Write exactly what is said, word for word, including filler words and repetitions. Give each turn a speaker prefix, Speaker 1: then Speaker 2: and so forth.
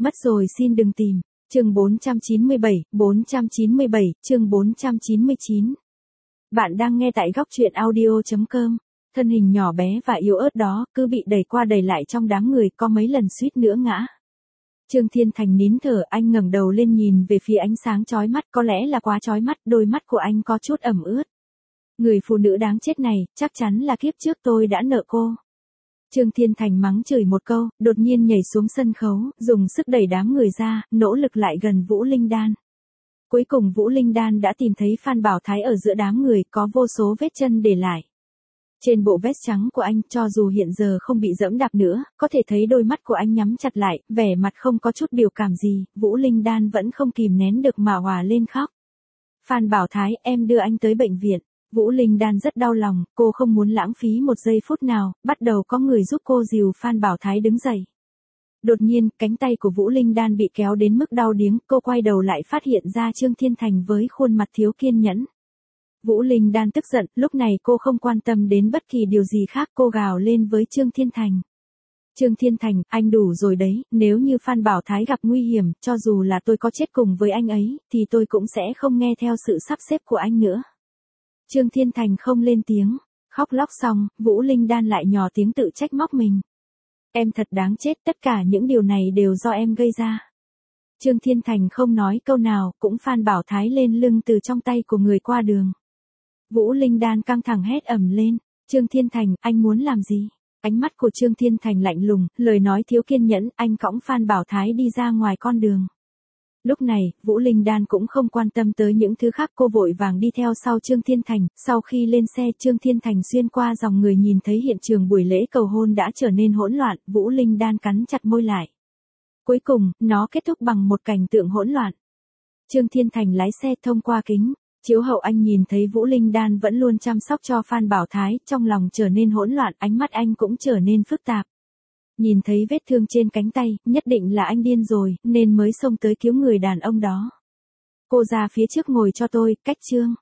Speaker 1: Mất rồi xin đừng tìm. Chương bốn trăm chín mươi bảy, bốn trăm chín mươi bảy, chương bốn trăm chín mươi chín. Bạn đang nghe tại góc truyện audio chấm com. Thân hình nhỏ bé và yếu ớt đó, cứ bị đẩy qua đẩy lại trong đám người, có mấy lần suýt nữa ngã. Trương Thiên Thành nín thở, anh ngẩng đầu lên nhìn về phía ánh sáng chói mắt, có lẽ là quá chói mắt, đôi mắt của anh có chút ẩm ướt. Người phụ nữ đáng chết này, chắc chắn là kiếp trước tôi đã nợ cô. Trương Thiên Thành mắng chửi một câu, đột nhiên nhảy xuống sân khấu, dùng sức đẩy đám người ra, nỗ lực lại gần Vũ Linh Đan. Cuối cùng Vũ Linh Đan đã tìm thấy Phan Bảo Thái ở giữa đám người, có vô số vết chân để lại. Trên bộ vest trắng của anh, cho dù hiện giờ không bị dẫm đạp nữa, có thể thấy đôi mắt của anh nhắm chặt lại, vẻ mặt không có chút biểu cảm gì, Vũ Linh Đan vẫn không kìm nén được mà òa lên khóc. Phan Bảo Thái, em đưa anh tới bệnh viện. Vũ Linh Đan rất đau lòng, cô không muốn lãng phí một giây phút nào, bắt đầu có người giúp cô dìu Phan Bảo Thái đứng dậy. Đột nhiên, cánh tay của Vũ Linh Đan bị kéo đến mức đau điếng, cô quay đầu lại phát hiện ra Trương Thiên Thành với khuôn mặt thiếu kiên nhẫn. Vũ Linh Đan tức giận, lúc này cô không quan tâm đến bất kỳ điều gì khác, cô gào lên với Trương Thiên Thành. Trương Thiên Thành, anh đủ rồi đấy, nếu như Phan Bảo Thái gặp nguy hiểm, cho dù là tôi có chết cùng với anh ấy, thì tôi cũng sẽ không nghe theo sự sắp xếp của anh nữa. Trương Thiên Thành không lên tiếng, khóc lóc xong, Vũ Linh Đan lại nhỏ tiếng tự trách móc mình. Em thật đáng chết, tất cả những điều này đều do em gây ra. Trương Thiên Thành không nói câu nào, cũng Phan Bảo Thái lên lưng từ trong tay của người qua đường. Vũ Linh Đan căng thẳng hét ầm lên, Trương Thiên Thành, anh muốn làm gì? Ánh mắt của Trương Thiên Thành lạnh lùng, lời nói thiếu kiên nhẫn, anh cõng Phan Bảo Thái đi ra ngoài con đường. Lúc này, Vũ Linh Đan cũng không quan tâm tới những thứ khác, cô vội vàng đi theo sau Trương Thiên Thành, sau khi lên xe Trương Thiên Thành xuyên qua dòng người nhìn thấy hiện trường buổi lễ cầu hôn đã trở nên hỗn loạn, Vũ Linh Đan cắn chặt môi lại. Cuối cùng, nó kết thúc bằng một cảnh tượng hỗn loạn. Trương Thiên Thành lái xe thông qua kính chiếu hậu, anh nhìn thấy Vũ Linh Đan vẫn luôn chăm sóc cho Phan Bảo Thái, trong lòng trở nên hỗn loạn, ánh mắt anh cũng trở nên phức tạp. Nhìn thấy vết thương trên cánh tay, nhất định là anh điên rồi, nên mới xông tới cứu người đàn ông đó. Cô ra phía trước ngồi cho tôi, cách Trương